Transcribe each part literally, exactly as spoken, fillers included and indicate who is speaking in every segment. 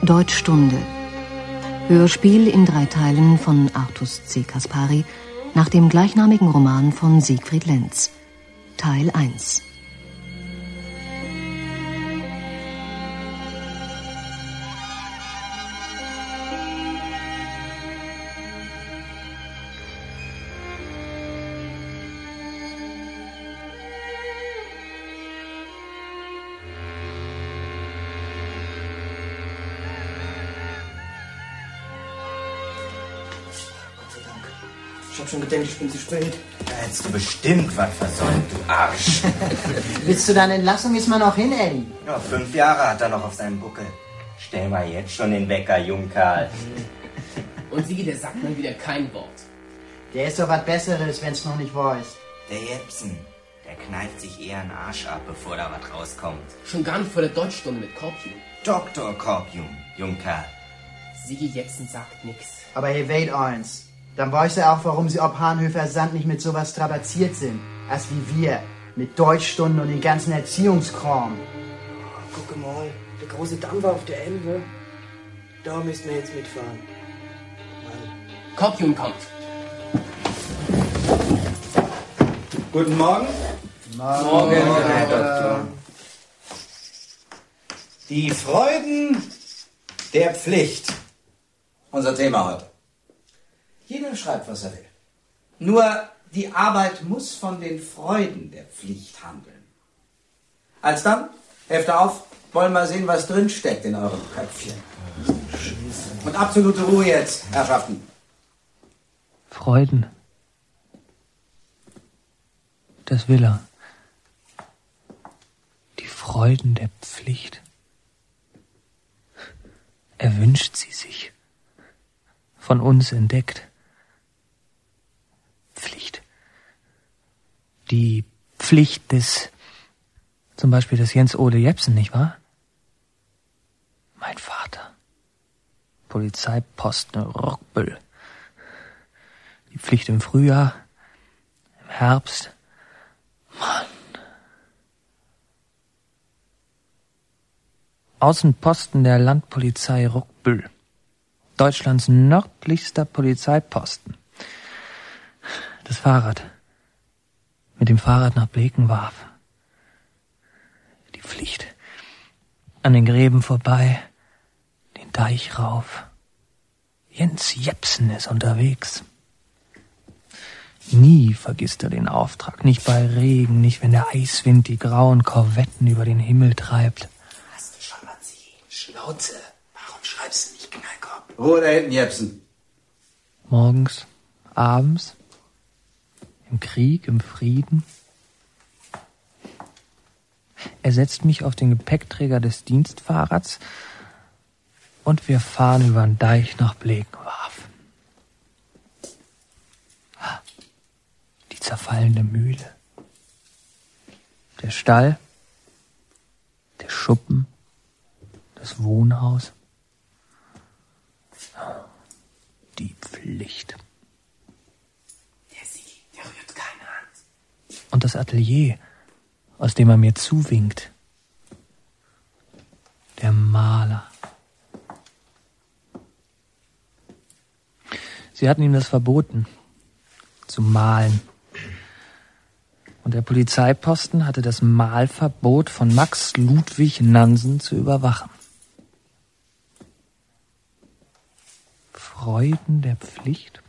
Speaker 1: Deutschstunde. Hörspiel in drei Teilen von Artus C. Kaspari nach dem gleichnamigen Roman von Siegfried Lenz. Teil eins.
Speaker 2: Ich hab schon gedacht, ich bin zu spät.
Speaker 3: Da hättest du bestimmt was versäumt, du Arsch.
Speaker 2: Bis zu deiner Entlassung ist man noch hin, Eddie.
Speaker 3: Ja, fünf Jahre hat er noch auf seinem Buckel. Stell mal jetzt schon den Wecker, Jungkarl.
Speaker 4: Und Sigi, der sagt mal wieder kein Wort.
Speaker 2: Der ist doch was Besseres, wenn's noch nicht weiß.
Speaker 3: Der Jepsen, der kneift sich eher einen Arsch ab, bevor da was rauskommt.
Speaker 4: Schon gar nicht vor der Deutschstunde mit Korpium.
Speaker 3: Doktor Korpium, Jungkarl.
Speaker 4: Sigi Jepsen sagt nix.
Speaker 2: Aber hey, wait eins. Dann weiß er auch, warum sie ob Hahnhöfer Sand nicht mit sowas strapaziert sind, als wie wir, mit Deutschstunden und den ganzen Erziehungskram.
Speaker 5: Oh, guck mal, der große Dampfer auf der Elbe. Da müssen wir jetzt mitfahren. Mal.
Speaker 4: Korpium kommt.
Speaker 6: Guten Morgen.
Speaker 2: Morgen,
Speaker 4: Morgen,
Speaker 6: Herr Doktor. Die Freuden der Pflicht. Unser Thema heute. Jeder schreibt, was er will. Nur die Arbeit muss von den Freuden der Pflicht handeln. Alsdann, Hefte auf, wollen wir sehen, was drin steckt in eurem Köpfchen. Und absolute Ruhe jetzt, Herrschaften.
Speaker 7: Freuden. Das will er. Die Freuden der Pflicht. Er wünscht sie sich. Von uns entdeckt. Pflicht. Die Pflicht des, zum Beispiel des Jens Ole Jepsen, nicht wahr? Mein Vater. Polizeiposten Rockbüll. Die Pflicht im Frühjahr, im Herbst. Mann. Außenposten der Landpolizei Rockbüll. Deutschlands nördlichster Polizeiposten. Das Fahrrad. Mit dem Fahrrad nach Bleken warf. Die Pflicht. An den Gräben vorbei. Den Deich rauf. Jens Jepsen ist unterwegs. Nie vergisst er den Auftrag. Nicht bei Regen, nicht wenn der Eiswind die grauen Korvetten über den Himmel treibt.
Speaker 5: Hast du schon mal sie? Schnauze. Warum schreibst du nicht Knallkorb?
Speaker 6: Ruhe da hinten, Jepsen.
Speaker 7: Morgens, abends, im Krieg, im Frieden. Er setzt mich auf den Gepäckträger des Dienstfahrrads und wir fahren über den Deich nach Blekenwarf. Die zerfallende Mühle. Der Stall, der Schuppen, das Wohnhaus. Die Pflicht.
Speaker 5: Der Sigi, der rührt keine Hand.
Speaker 7: Und das Atelier, aus dem er mir zuwinkt. Der Maler. Sie hatten ihm das verboten, zu malen. Und der Polizeiposten hatte das Malverbot von Max Ludwig Nansen zu überwachen. Freuden der Pflicht?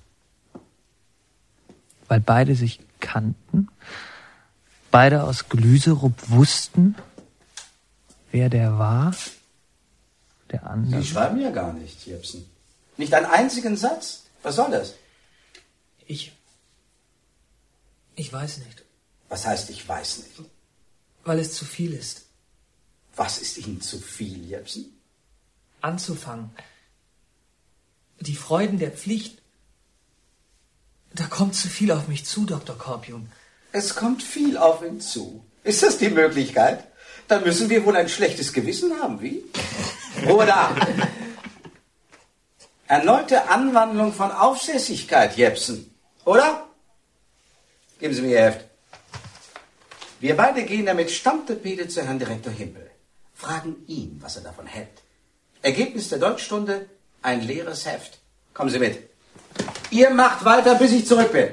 Speaker 7: Weil beide sich kannten, beide aus Glüserup wussten, wer der war, der andere.
Speaker 6: Sie schreiben ja gar nicht, Jepsen. Nicht einen einzigen Satz. Was soll das?
Speaker 7: Ich. Ich weiß nicht.
Speaker 6: Was heißt, ich weiß nicht?
Speaker 7: Weil es zu viel ist.
Speaker 6: Was ist Ihnen zu viel, Jepsen?
Speaker 7: Anzufangen. Die Freuden der Pflicht. Da kommt zu viel auf mich zu, Doktor Korpium.
Speaker 6: Es kommt viel auf ihn zu. Ist das die Möglichkeit? Dann müssen wir wohl ein schlechtes Gewissen haben, wie? Ruhe da! Erneute Anwandlung von Aufsässigkeit, Jepsen. Oder? Geben Sie mir Ihr Heft. Wir beide gehen damit Stammtepede zu Herrn Direktor Himpel. Fragen ihn, was er davon hält. Ergebnis der Deutschstunde, ein leeres Heft. Kommen Sie mit. Ihr macht weiter, bis ich zurück bin.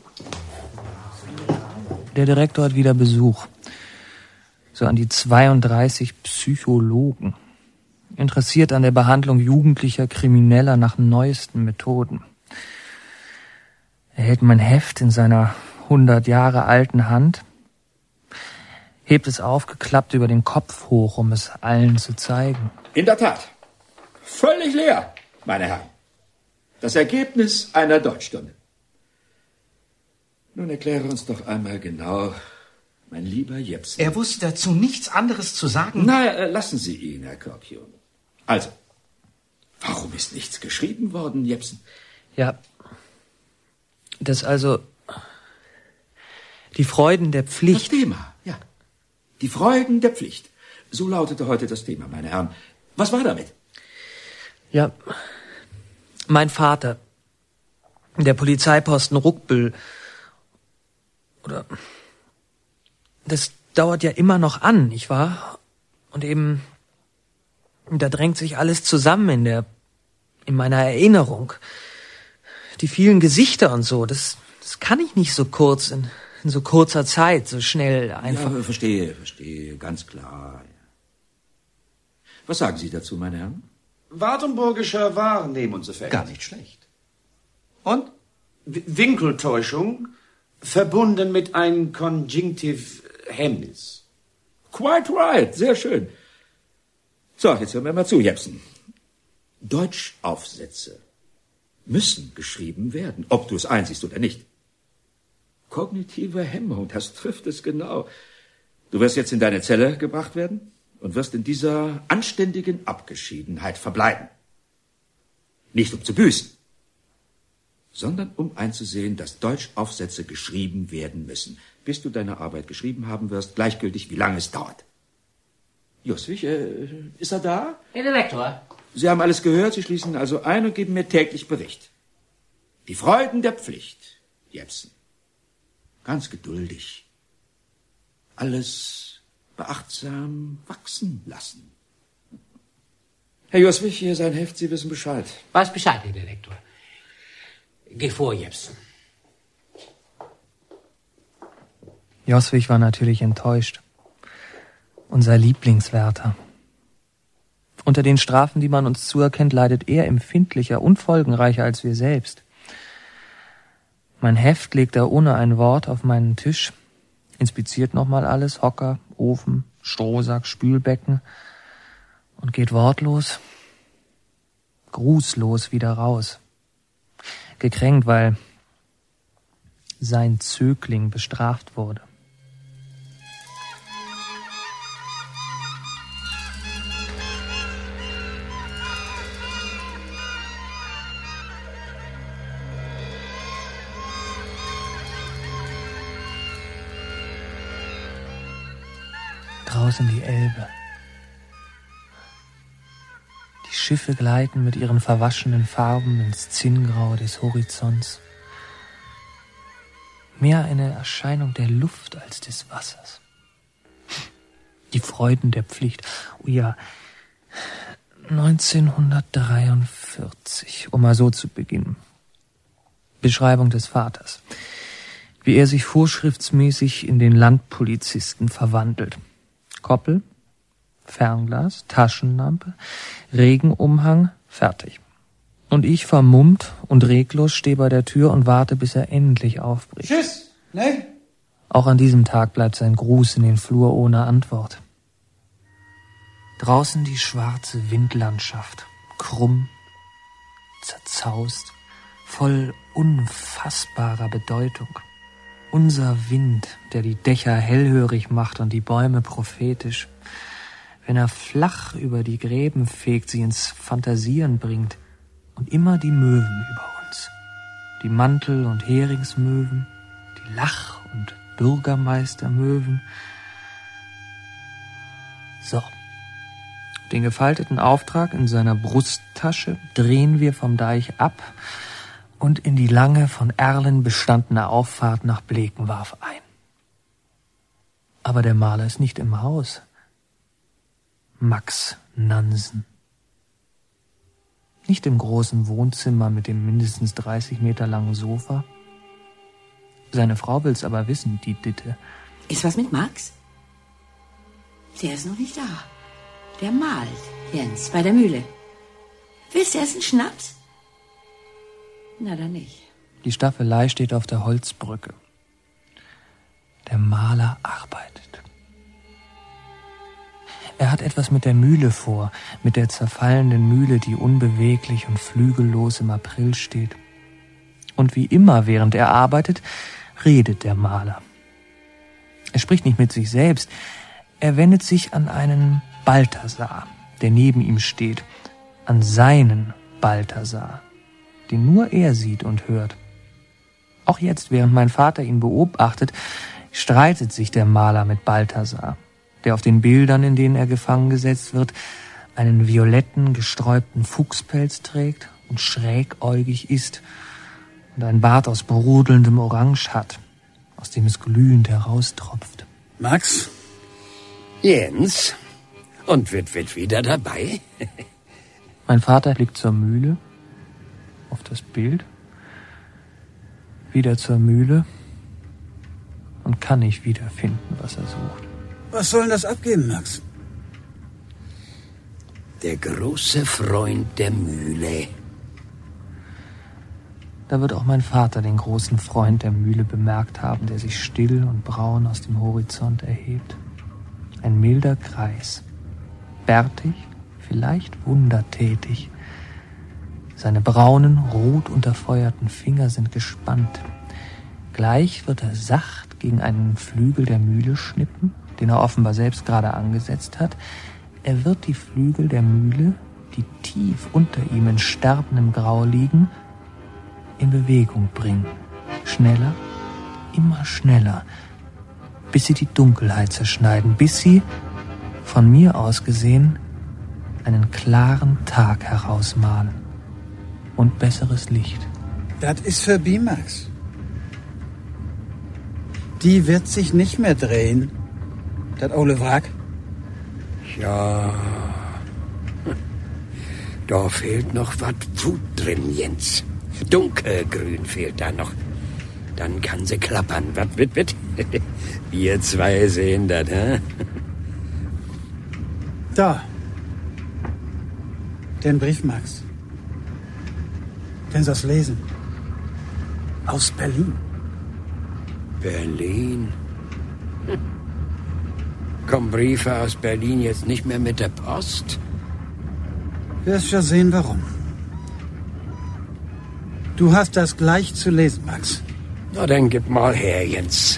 Speaker 7: Der Direktor hat wieder Besuch. So an die zweiunddreißig Psychologen. Interessiert an der Behandlung jugendlicher Krimineller nach neuesten Methoden. Er hält mein Heft in seiner hundert Jahre alten Hand, hebt es aufgeklappt über den Kopf hoch, um es allen zu zeigen.
Speaker 8: In der Tat. Völlig leer, meine Herren. Das Ergebnis einer Deutschstunde. Nun erkläre uns doch einmal genau, mein lieber Jepsen.
Speaker 6: Er wusste dazu nichts anderes zu sagen.
Speaker 8: Na, äh, lassen Sie ihn, Herr Korpion. Also, warum ist nichts geschrieben worden, Jepsen?
Speaker 7: Ja, das also die Freuden der Pflicht.
Speaker 8: Das Thema, ja. Die Freuden der Pflicht. So lautete heute das Thema, meine Herren. Was war damit?
Speaker 7: Ja, mein Vater, der Polizeiposten Ruckbüll, oder das dauert ja immer noch an, nicht wahr? Und eben, da drängt sich alles zusammen in der, in meiner Erinnerung. Die vielen Gesichter und so, das, das kann ich nicht so kurz, in, in so kurzer Zeit, so schnell einfach.
Speaker 8: Ja, verstehe, verstehe, ganz klar. Was sagen Sie dazu, meine Herren?
Speaker 9: Wartenburgischer Wahrnehmungseffekt.
Speaker 6: Gar nicht schlecht. Und?
Speaker 9: W- Winkeltäuschung, verbunden mit einem Conjunctive-Hemmnis.
Speaker 8: Quite right, sehr schön. So, jetzt hören wir mal zu, Jepsen. Deutschaufsätze müssen geschrieben werden, ob du es einsiehst oder nicht. Kognitive Hemmung, das trifft es genau. Du wirst jetzt in deine Zelle gebracht werden und wirst in dieser anständigen Abgeschiedenheit verbleiben. Nicht um zu büßen, sondern um einzusehen, dass Deutschaufsätze geschrieben werden müssen, bis du deine Arbeit geschrieben haben wirst, gleichgültig wie lange es dauert. Joswig, äh, ist er da?
Speaker 4: Herr Direktor.
Speaker 8: Sie haben alles gehört, Sie schließen also ein und geben mir täglich Bericht. Die Freuden der Pflicht, Jepsen. Ganz geduldig. Alles beachtsam wachsen lassen. Herr Joswig, hier sein Heft, Sie wissen Bescheid.
Speaker 4: Weiß Bescheid, Herr Direktor. Geh vor, Jepsen.
Speaker 7: Joswig war natürlich enttäuscht. Unser Lieblingswärter. Unter den Strafen, die man uns zuerkennt, leidet er empfindlicher und folgenreicher als wir selbst. Mein Heft legt er ohne ein Wort auf meinen Tisch, inspiziert nochmal alles, Hocker, Ofen, Strohsack, Spülbecken und geht wortlos, grußlos wieder raus. Gekränkt, weil sein Zögling bestraft wurde. Draußen die Elbe. Die Schiffe gleiten mit ihren verwaschenen Farben ins Zinngrau des Horizonts. Mehr eine Erscheinung der Luft als des Wassers. Die Freuden der Pflicht. Oh ja, neunzehnhundertdreiundvierzig, um mal so zu beginnen. Beschreibung des Vaters. Wie er sich vorschriftsmäßig in den Landpolizisten verwandelt. Koppel, Fernglas, Taschenlampe, Regenumhang, fertig. Und ich vermummt und reglos stehe bei der Tür und warte, bis er endlich aufbricht.
Speaker 9: Tschüss, ne?
Speaker 7: Auch an diesem Tag bleibt sein Gruß in den Flur ohne Antwort. Draußen die schwarze Windlandschaft, krumm, zerzaust, voll unfassbarer Bedeutung. Unser Wind, der die Dächer hellhörig macht und die Bäume prophetisch. Wenn er flach über die Gräben fegt, sie ins Fantasieren bringt. Und immer die Möwen über uns. Die Mantel- und Heringsmöwen, die Lach- und Bürgermeistermöwen. So. Den gefalteten Auftrag in seiner Brusttasche drehen wir vom Deich ab und in die lange von Erlen bestandene Auffahrt nach Blekenwarf ein. Aber der Maler ist nicht im Haus. Max Nansen. Nicht im großen Wohnzimmer mit dem mindestens dreißig Meter langen Sofa. Seine Frau will's aber wissen, die Ditte.
Speaker 10: Ist was mit Max? Der ist noch nicht da. Der malt, Jens, bei der Mühle. Willst du erst einen Schnaps? Na, dann nicht.
Speaker 7: Die Staffelei steht auf der Holzbrücke. Der Maler arbeitet. Er hat etwas mit der Mühle vor, mit der zerfallenden Mühle, die unbeweglich und flügellos im April steht. Und wie immer, während er arbeitet, redet der Maler. Er spricht nicht mit sich selbst, er wendet sich an einen Balthasar, der neben ihm steht, an seinen Balthasar, den nur er sieht und hört. Auch jetzt, während mein Vater ihn beobachtet, streitet sich der Maler mit Balthasar, der auf den Bildern, in denen er gefangen gesetzt wird, einen violetten, gesträubten Fuchspelz trägt und schrägäugig ist und einen Bart aus brodelndem Orange hat, aus dem es glühend heraustropft.
Speaker 11: Max? Jens? Und wird, wird wieder dabei?
Speaker 7: Mein Vater blickt zur Mühle, auf das Bild, wieder zur Mühle und kann nicht wiederfinden, was er sucht.
Speaker 11: Was soll denn das abgeben, Max? Der große Freund der Mühle.
Speaker 7: Da wird auch mein Vater den großen Freund der Mühle bemerkt haben, der sich still und braun aus dem Horizont erhebt. Ein milder Kreis, bärtig, vielleicht wundertätig. Seine braunen, rot unterfeuerten Finger sind gespannt. Gleich wird er sacht gegen einen Flügel der Mühle schnippen, den er offenbar selbst gerade angesetzt hat. Er wird die Flügel der Mühle, die tief unter ihm in sterbendem Grau liegen, in Bewegung bringen. Schneller, immer schneller, bis sie die Dunkelheit zerschneiden, bis sie, von mir aus gesehen, einen klaren Tag herausmalen und besseres Licht.
Speaker 11: Das ist für Bimax. Die wird sich nicht mehr drehen, das olle Wrack.
Speaker 12: Ja, da fehlt noch was Wut drin, Jens. Dunkelgrün fehlt da noch. Dann kann sie klappern. Was wird, wird? Wir zwei sehen das, hä?
Speaker 11: Da. Den Brief, Max. Den sollst lesen. Aus Berlin.
Speaker 12: Berlin? Hm. Kommen Briefe aus Berlin jetzt nicht mehr mit der Post?
Speaker 11: Wirst schon sehen, warum. Du hast das gleich zu lesen, Max.
Speaker 12: Na, dann gib mal her, Jens.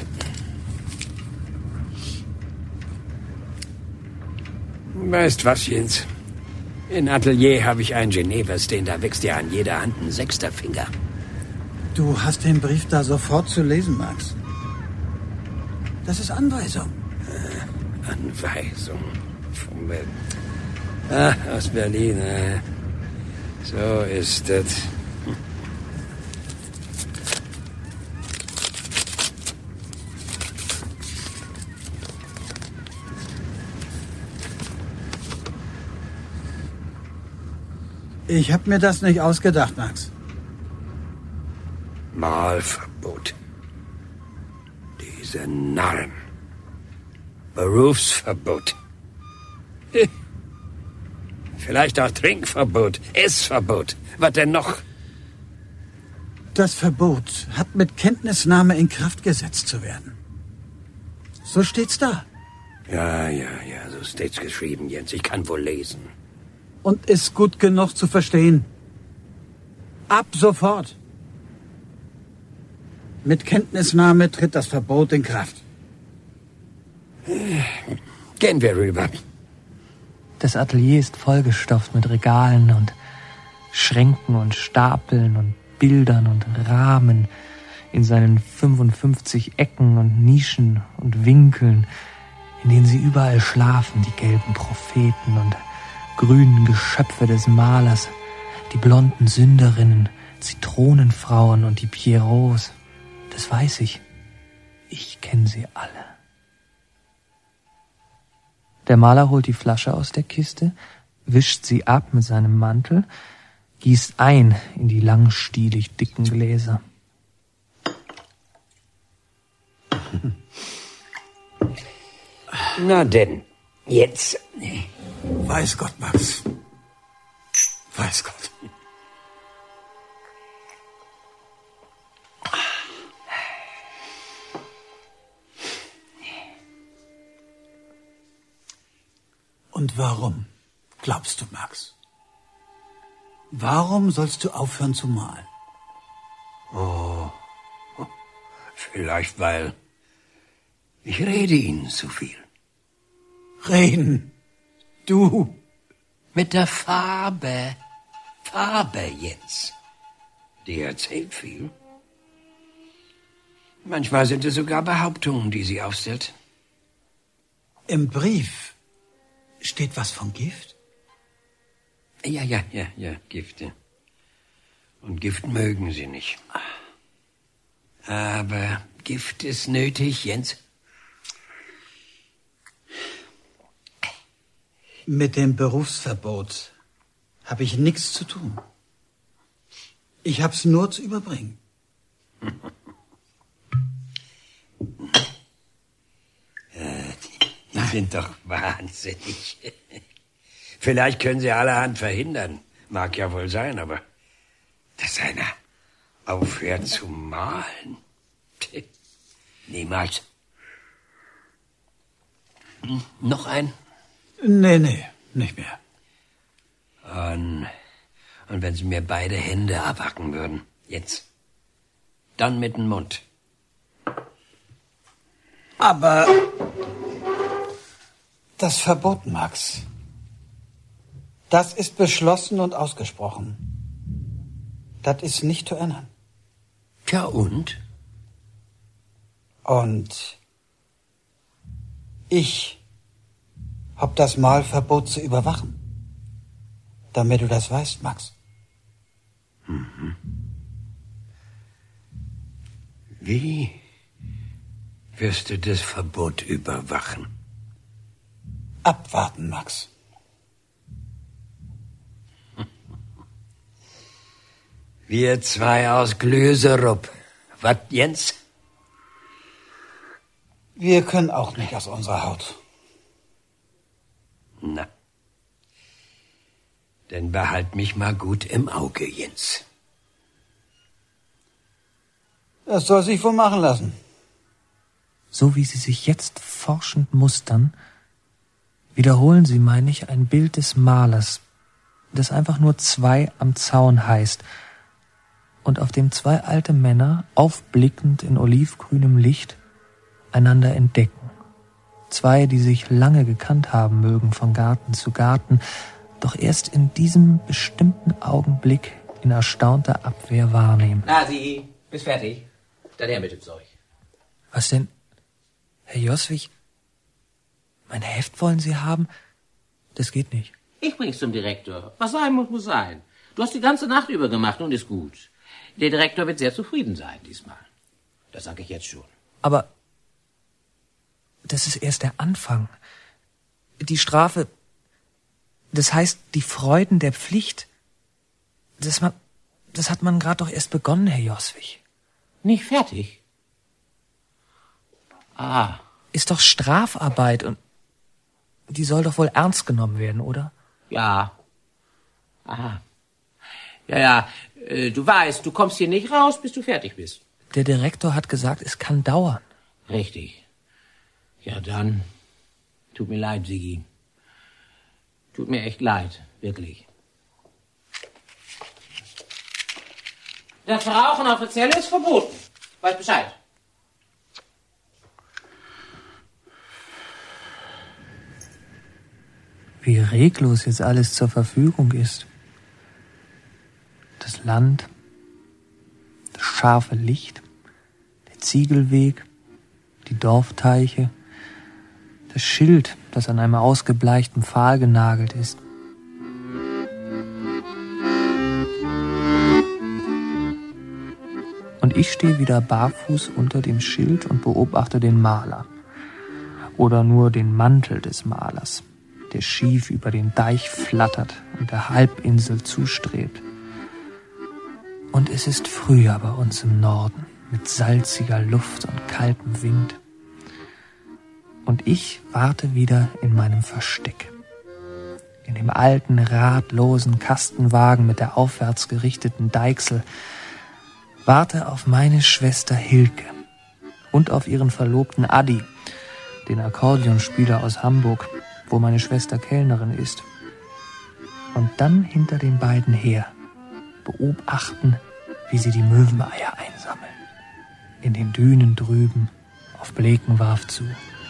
Speaker 12: Weißt was, Jens? In Atelier habe ich einen Genevers, den da wächst ja an jeder Hand ein sechster Finger.
Speaker 11: Du hast den Brief da sofort zu lesen, Max. Das ist Anweisung.
Speaker 12: Äh, Anweisung. Von Ber ah, aus Berlin. Äh. So ist das.
Speaker 11: Ich hab mir das nicht ausgedacht, Max.
Speaker 12: Malverbot. Diese Narren. Berufsverbot. Vielleicht auch Trinkverbot, Essverbot. Was denn noch?
Speaker 11: Das Verbot hat mit Kenntnisnahme in Kraft gesetzt zu werden. So steht's da.
Speaker 12: Ja, ja, ja, so steht's geschrieben, Jens. Ich kann wohl lesen.
Speaker 11: Und ist gut genug zu verstehen. Ab sofort. Mit Kenntnisnahme tritt das Verbot in Kraft.
Speaker 12: Gehen wir rüber.
Speaker 7: Das Atelier ist vollgestopft mit Regalen und Schränken und Stapeln und Bildern und Rahmen in seinen fünfundfünfzig Ecken und Nischen und Winkeln, in denen sie überall schlafen, die gelben Propheten und grünen Geschöpfe des Malers, die blonden Sünderinnen, Zitronenfrauen und die Pierrots. Das weiß ich. Ich kenne sie alle. Der Maler holt die Flasche aus der Kiste, wischt sie ab mit seinem Mantel, gießt ein in die langstielig dicken Gläser.
Speaker 12: Na denn, jetzt.
Speaker 11: Weiß Gott, Max. Weiß Gott. Und warum, glaubst du, Max? Warum sollst du aufhören zu malen?
Speaker 12: Oh, vielleicht weil ich rede Ihnen zu viel.
Speaker 11: Reden? Du?
Speaker 12: Mit der Farbe. Farbe, Jens. Die erzählt viel. Manchmal sind es sogar Behauptungen, die sie aufstellt.
Speaker 11: Im Brief steht was von Gift?
Speaker 12: Ja, ja, ja, ja, Gifte. Und Gift mögen sie nicht. Aber Gift ist nötig, Jens.
Speaker 11: Mit dem Berufsverbot habe ich nichts zu tun. Ich hab's nur zu überbringen.
Speaker 12: Die sind doch wahnsinnig. Vielleicht können sie allerhand verhindern. Mag ja wohl sein, aber dass einer aufhört zu malen. Niemals. Hm, noch ein?
Speaker 11: Nee, nee, nicht mehr.
Speaker 12: Und, und wenn sie mir beide Hände abhacken würden, jetzt, dann mit dem Mund.
Speaker 11: Aber das Verbot, Max, das ist beschlossen und ausgesprochen. Das ist nicht zu ändern.
Speaker 12: Tja, und?
Speaker 11: Und ich hab das Malverbot zu überwachen. Damit du das weißt, Max.
Speaker 12: Mhm. Wie wirst du das Verbot überwachen?
Speaker 11: Abwarten, Max.
Speaker 12: Wir zwei aus Glöserup. Was, Jens?
Speaker 11: Wir können auch nicht aus unserer Haut.
Speaker 12: Na. Dann behalt mich mal gut im Auge, Jens.
Speaker 11: Das soll sich wohl machen lassen.
Speaker 7: So wie sie sich jetzt forschend mustern, wiederholen sie, meine ich, ein Bild des Malers, das einfach nur zwei am Zaun heißt und auf dem zwei alte Männer, aufblickend in olivgrünem Licht, einander entdecken. Zwei, die sich lange gekannt haben mögen, von Garten zu Garten, doch erst in diesem bestimmten Augenblick in erstaunter Abwehr wahrnehmen.
Speaker 4: Na, Sie, bist fertig? Dann her mit dem Zeug.
Speaker 7: Was denn? Herr Joswig, mein Heft wollen Sie haben? Das geht nicht.
Speaker 4: Ich bring's zum Direktor. Was sein muss, muss sein. Du hast die ganze Nacht über gemacht und ist gut. Der Direktor wird sehr zufrieden sein diesmal. Das sage ich jetzt schon.
Speaker 7: Aber das ist erst der Anfang. Die Strafe, das heißt die Freuden der Pflicht, das, man, das hat man gerade doch erst begonnen, Herr Joswig.
Speaker 4: Nicht fertig? Ah.
Speaker 7: Ist doch Strafarbeit und die soll doch wohl ernst genommen werden, oder?
Speaker 4: Ja. Aha. Ja, ja, äh, du weißt, du kommst hier nicht raus, bis du fertig bist.
Speaker 7: Der Direktor hat gesagt, es kann dauern.
Speaker 4: Richtig. Ja, dann. Tut mir leid, Sigi. Tut mir echt leid, wirklich. Das Rauchen offiziell ist verboten. Weiß Bescheid.
Speaker 7: Wie reglos jetzt alles zur Verfügung ist. Das Land, das scharfe Licht, der Ziegelweg, die Dorfteiche, das Schild, das an einem ausgebleichten Pfahl genagelt ist. Und ich stehe wieder barfuß unter dem Schild und beobachte den Maler. Oder nur den Mantel des Malers, der schief über den Deich flattert und der Halbinsel zustrebt. Und es ist Frühjahr bei uns im Norden, mit salziger Luft und kaltem Wind. Und ich warte wieder in meinem Versteck. In dem alten, radlosen Kastenwagen mit der aufwärts gerichteten Deichsel. Warte auf meine Schwester Hilke und auf ihren Verlobten Adi, den Akkordeonspieler aus Hamburg, wo meine Schwester Kellnerin ist. Und dann hinter den beiden her beobachten, wie sie die Möweneier einsammeln. In den Dünen drüben auf Blekenwarf zu.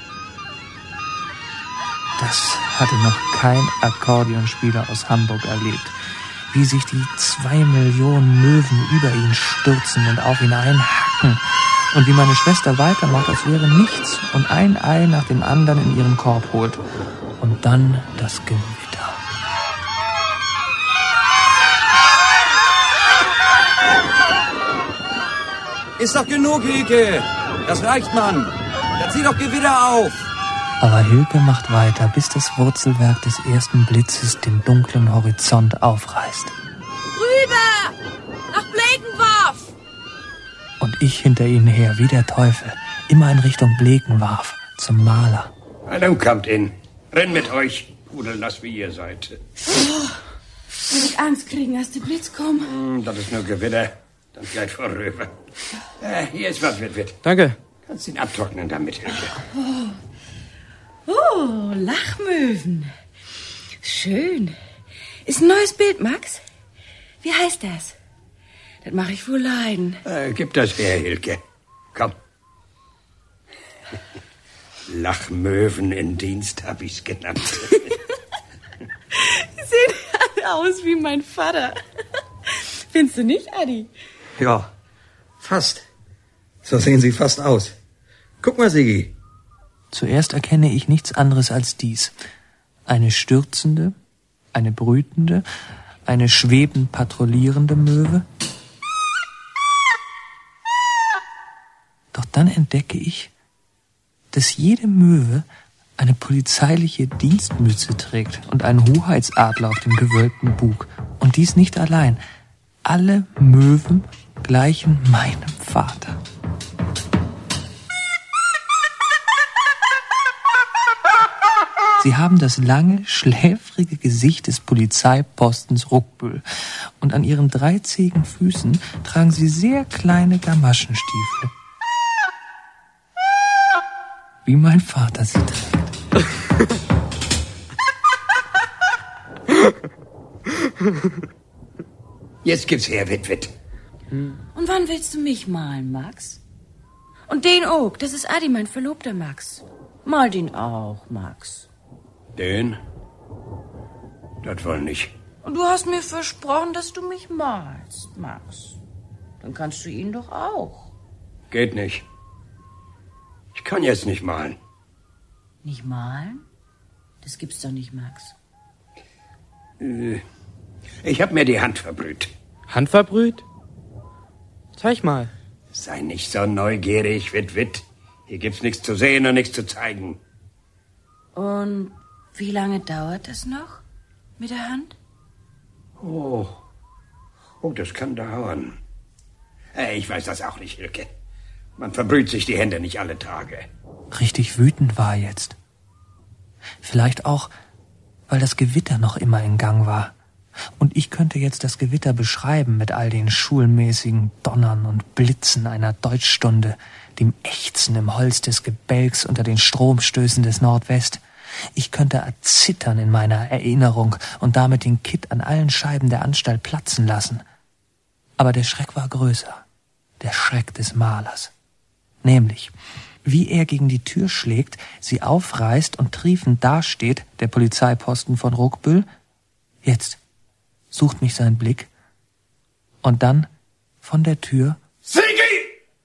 Speaker 7: Das hatte noch kein Akkordeonspieler aus Hamburg erlebt. Wie sich die zwei Millionen Möwen über ihn stürzen und auf ihn einhacken. Und wie meine Schwester weitermacht, als wäre nichts und ein Ei nach dem anderen in ihren Korb holt. Und dann das Gewitter.
Speaker 13: Ist doch genug, Hilke. Das reicht, Mann. Dann zieh doch Gewitter auf.
Speaker 7: Aber Hilke macht weiter, bis das Wurzelwerk des ersten Blitzes den dunklen Horizont aufreißt.
Speaker 10: Rüber! Nach Blekenwarf!
Speaker 7: Und ich hinter ihnen her, wie der Teufel, immer in Richtung Blekenwarf, zum Maler.
Speaker 12: Na, dann kommt in. Renn mit euch, pudelnass wie ihr seid.
Speaker 10: Oh, will ich Angst kriegen, als der Blitz kommt.
Speaker 12: Hm, das ist nur Gewitter. Dann gleich vorüber. Äh, hier ist was, wird, wird.
Speaker 7: Danke.
Speaker 12: Kannst ihn abtrocknen damit, Hilke.
Speaker 10: Oh. Oh, Lachmöwen. Schön. Ist ein neues Bild, Max? Wie heißt das? Das mache ich wohl leiden.
Speaker 12: Äh, gib das her, Hilke. Komm. Lachmöwen in Dienst hab ich's genannt.
Speaker 10: Die sehen alle aus wie mein Vater. Findest du nicht, Adi?
Speaker 13: Ja, fast. So sehen sie fast aus. Guck mal, Sigi.
Speaker 7: Zuerst erkenne ich nichts anderes als dies. Eine stürzende, eine brütende, eine schwebend patrouillierende Möwe. Doch dann entdecke ich, dass jede Möwe eine polizeiliche Dienstmütze trägt und einen Hoheitsadler auf dem gewölbten Bug. Und dies nicht allein. Alle Möwen gleichen meinem Vater. Sie haben das lange, schläfrige Gesicht des Polizeipostens Ruckbüll. Und an ihren dreizehigen Füßen tragen sie sehr kleine Gamaschenstiefel. Wie mein Vater sie trägt.
Speaker 12: Jetzt gibt's her, Witwit.
Speaker 10: Und wann willst du mich malen, Max? Und den auch, das ist Adi, mein Verlobter, Max. Mal den auch, Max.
Speaker 12: Den? Das wohl nicht.
Speaker 10: Und du hast mir versprochen, dass du mich malst, Max. Dann kannst du ihn doch auch.
Speaker 12: Geht nicht. Ich kann jetzt nicht malen.
Speaker 10: Nicht malen? Das gibt's doch nicht, Max.
Speaker 12: Äh, ich hab mir die Hand verbrüht.
Speaker 7: Hand verbrüht? Zeig mal.
Speaker 12: Sei nicht so neugierig, Witwit. Hier gibt's nichts zu sehen und nichts zu zeigen.
Speaker 10: Und wie lange dauert das noch mit der Hand?
Speaker 12: Oh, oh, das kann dauern. Äh, ich weiß das auch nicht, Hilke. Man verbrüht sich die Hände nicht alle Tage.
Speaker 7: Richtig wütend war er jetzt. Vielleicht auch, weil das Gewitter noch immer in Gang war. Und ich könnte jetzt das Gewitter beschreiben mit all den schulmäßigen Donnern und Blitzen einer Deutschstunde, dem Ächzen im Holz des Gebälks unter den Stromstößen des Nordwest. Ich könnte erzittern in meiner Erinnerung und damit den Kitt an allen Scheiben der Anstalt platzen lassen. Aber der Schreck war größer, der Schreck des Malers. Nämlich, wie er gegen die Tür schlägt, sie aufreißt und triefend dasteht, der Polizeiposten von Ruckbüll. Jetzt sucht mich sein Blick und dann von der Tür...
Speaker 12: Sigi!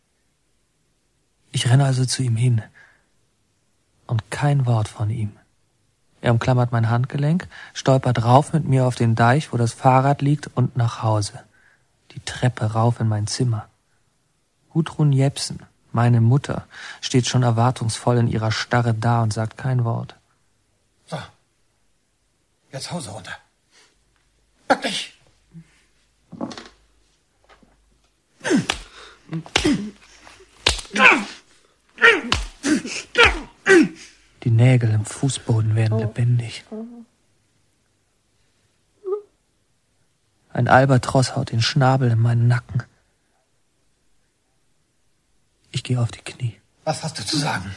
Speaker 7: Ich renne also zu ihm hin und kein Wort von ihm. Er umklammert mein Handgelenk, stolpert rauf mit mir auf den Deich, wo das Fahrrad liegt, und nach Hause. Die Treppe rauf in mein Zimmer. Gudrun Jepsen, meine Mutter, steht schon erwartungsvoll in ihrer Starre da und sagt kein Wort.
Speaker 11: So, jetzt Hose runter. Back dich!
Speaker 7: Die Nägel im Fußboden werden lebendig. Ein Albatros haut den Schnabel in meinen Nacken. Ich gehe auf die Knie.
Speaker 11: Was hast du zu sagen?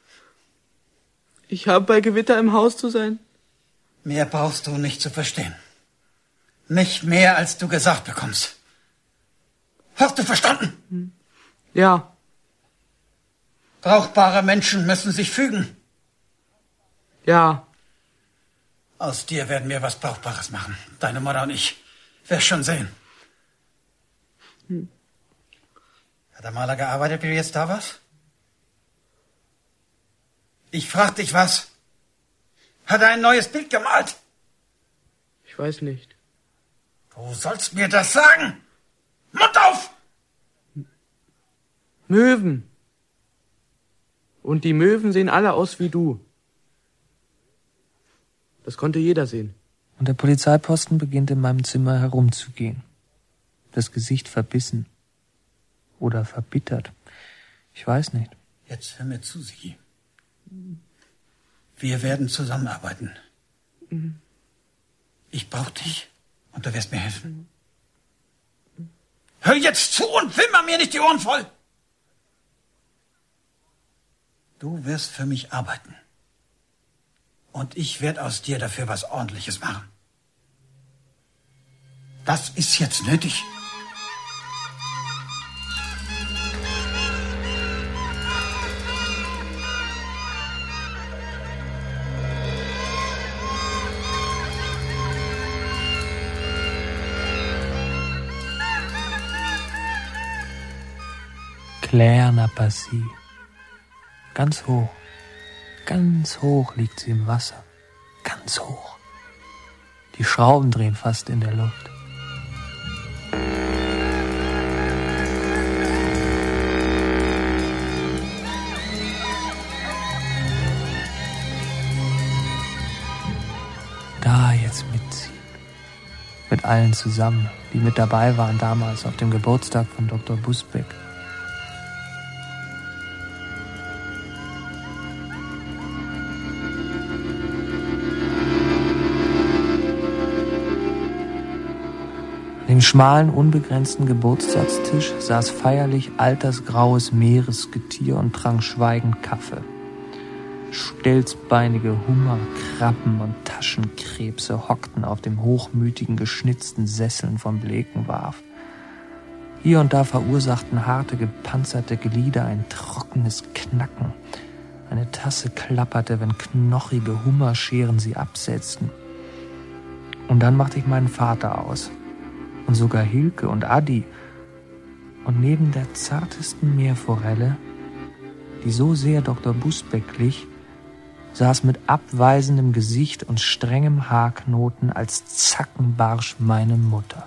Speaker 14: Ich habe bei Gewitter im Haus zu sein.
Speaker 11: Mehr brauchst du nicht zu verstehen. Nicht mehr, als du gesagt bekommst. Hast du verstanden?
Speaker 14: Ja.
Speaker 11: Brauchbare Menschen müssen sich fügen.
Speaker 14: Ja.
Speaker 11: Aus dir werden wir was Brauchbares machen. Deine Mutter und ich. Wirst schon sehen.
Speaker 14: Hm.
Speaker 11: Hat der Maler gearbeitet, wie du jetzt da warst? Ich frag dich was. Hat er ein neues Bild gemalt?
Speaker 14: Ich weiß nicht.
Speaker 11: Du sollst mir das sagen. Mund auf!
Speaker 14: Möwen. Und die Möwen sehen alle aus wie du. Das konnte jeder sehen.
Speaker 7: Und der Polizeiposten beginnt in meinem Zimmer herumzugehen. Das Gesicht verbissen. Oder verbittert. Ich weiß nicht.
Speaker 11: Jetzt hör mir zu, Sigi. Wir werden zusammenarbeiten.
Speaker 14: Mhm.
Speaker 11: Ich brauche dich und du wirst mir helfen. Hör jetzt zu und wimmer mir nicht die Ohren voll! Du wirst für mich arbeiten. Und ich werde aus dir dafür was Ordentliches machen. Das ist jetzt nötig.
Speaker 7: Claire Napassi. Ganz hoch, ganz hoch liegt sie im Wasser. Ganz hoch. Die Schrauben drehen fast in der Luft. Da jetzt mitziehen. Mit allen zusammen, die mit dabei waren damals auf dem Geburtstag von Doktor Busbeck. An dem schmalen, unbegrenzten Geburtstagstisch saß feierlich altersgraues Meeresgetier und trank schweigend Kaffee. Stelzbeinige Hummer, Krabben und Taschenkrebse hockten auf dem hochmütigen, geschnitzten Sesseln von Blekenwarf. Hier und da verursachten harte, gepanzerte Glieder ein trockenes Knacken. Eine Tasse klapperte, wenn knochige Hummerscheren sie absetzten. Und dann machte ich meinen Vater aus. Und sogar Hilke und Adi. Und neben der zartesten Meerforelle, die so sehr Doktor Busbeck glich, saß mit abweisendem Gesicht und strengem Haarknoten als Zackenbarsch meine Mutter.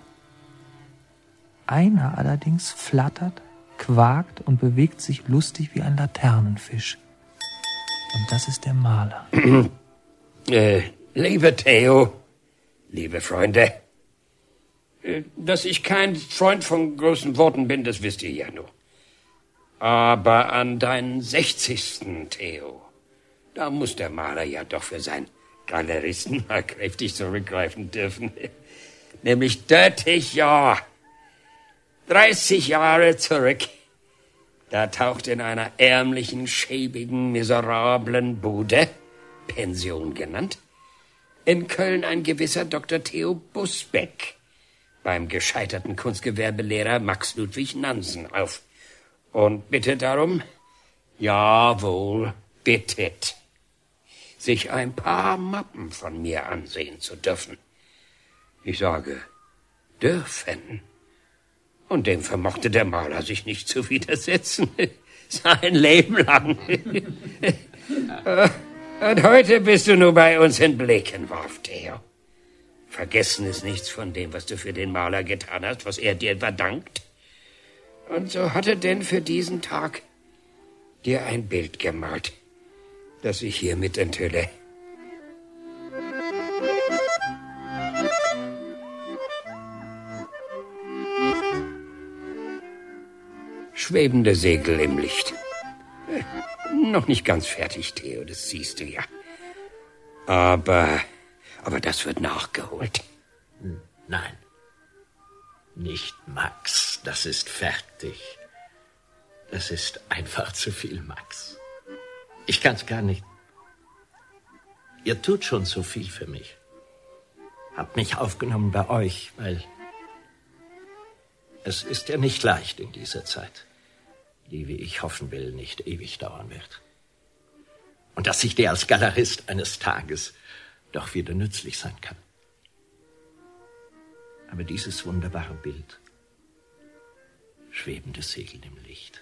Speaker 7: Einer allerdings flattert, quakt und bewegt sich lustig wie ein Laternenfisch. Und das ist der Maler.
Speaker 12: äh, lieber Theo, liebe Freunde, dass ich kein Freund von großen Worten bin, das wisst ihr ja nur. Aber an deinen sechzigsten, Theo, da muss der Maler ja doch für seinen Galeristen mal kräftig zurückgreifen dürfen. Nämlich dreißig Jahre. dreißig Jahre zurück. Da taucht in einer ärmlichen, schäbigen, miserablen Bude, Pension genannt, in Köln ein gewisser Doktor Theo Busbeck beim gescheiterten Kunstgewerbelehrer Max Ludwig Nansen auf und bittet darum, jawohl, bittet, sich ein paar Mappen von mir ansehen zu dürfen. Ich sage, dürfen. Und dem vermochte der Maler sich nicht zu widersetzen. Sein Leben lang. Und heute bist du nur bei uns in Blekenwarf, Theo. Vergessen ist nichts von dem, was du für den Maler getan hast, was er dir verdankt. Und so hat er denn für diesen Tag dir ein Bild gemalt, das ich hiermit enthülle. Schwebende Segel im Licht. Äh, noch nicht ganz fertig, Theo, das siehst du ja. Aber, aber das wird nachgeholt.
Speaker 15: Nein. Nicht Max, das ist fertig. Das ist einfach zu viel, Max. Ich kann's gar nicht. Ihr tut schon so viel für mich. Habt mich aufgenommen bei euch, weil es ist ja nicht leicht in dieser Zeit, die, wie ich hoffen will, nicht ewig dauern wird. Und dass ich dir als Galerist eines Tages doch wieder nützlich sein kann. Aber dieses wunderbare Bild, schwebende Segel im Licht,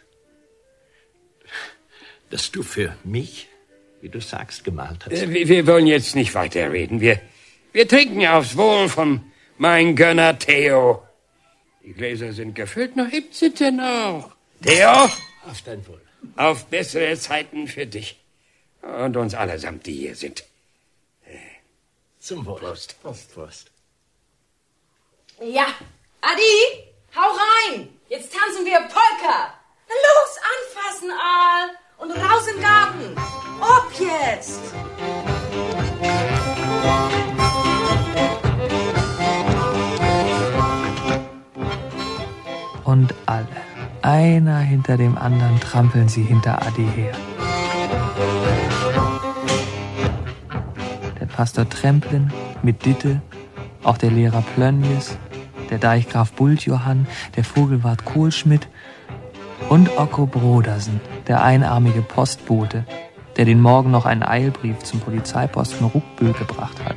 Speaker 15: das du für mich, wie du sagst, gemalt hast.
Speaker 12: Wir, wir wollen jetzt nicht weiterreden. Wir, wir trinken aufs Wohl von mein Gönner Theo. Die Gläser sind gefüllt, noch hebt sie denn auch. Theo?
Speaker 15: Auf dein Wohl.
Speaker 12: Auf bessere Zeiten für dich. Und uns allesamt, die hier sind.
Speaker 15: Zum Wohl. Prost. Prost, Prost.
Speaker 10: Ja, Adi, hau rein. Jetzt tanzen wir Polka. Na los, anfassen, Aal. Und raus im Garten. Ob jetzt.
Speaker 7: Und alle, einer hinter dem anderen, trampeln sie hinter Adi her. Der Pastor Tremplin mit Ditte, auch der Lehrer Plönjes, der Deichgraf Bultjohann, der Vogelwart Kohlschmidt und Ocko Brodersen, der einarmige Postbote, der den Morgen noch einen Eilbrief zum Polizeiposten Ruckbüll gebracht hat.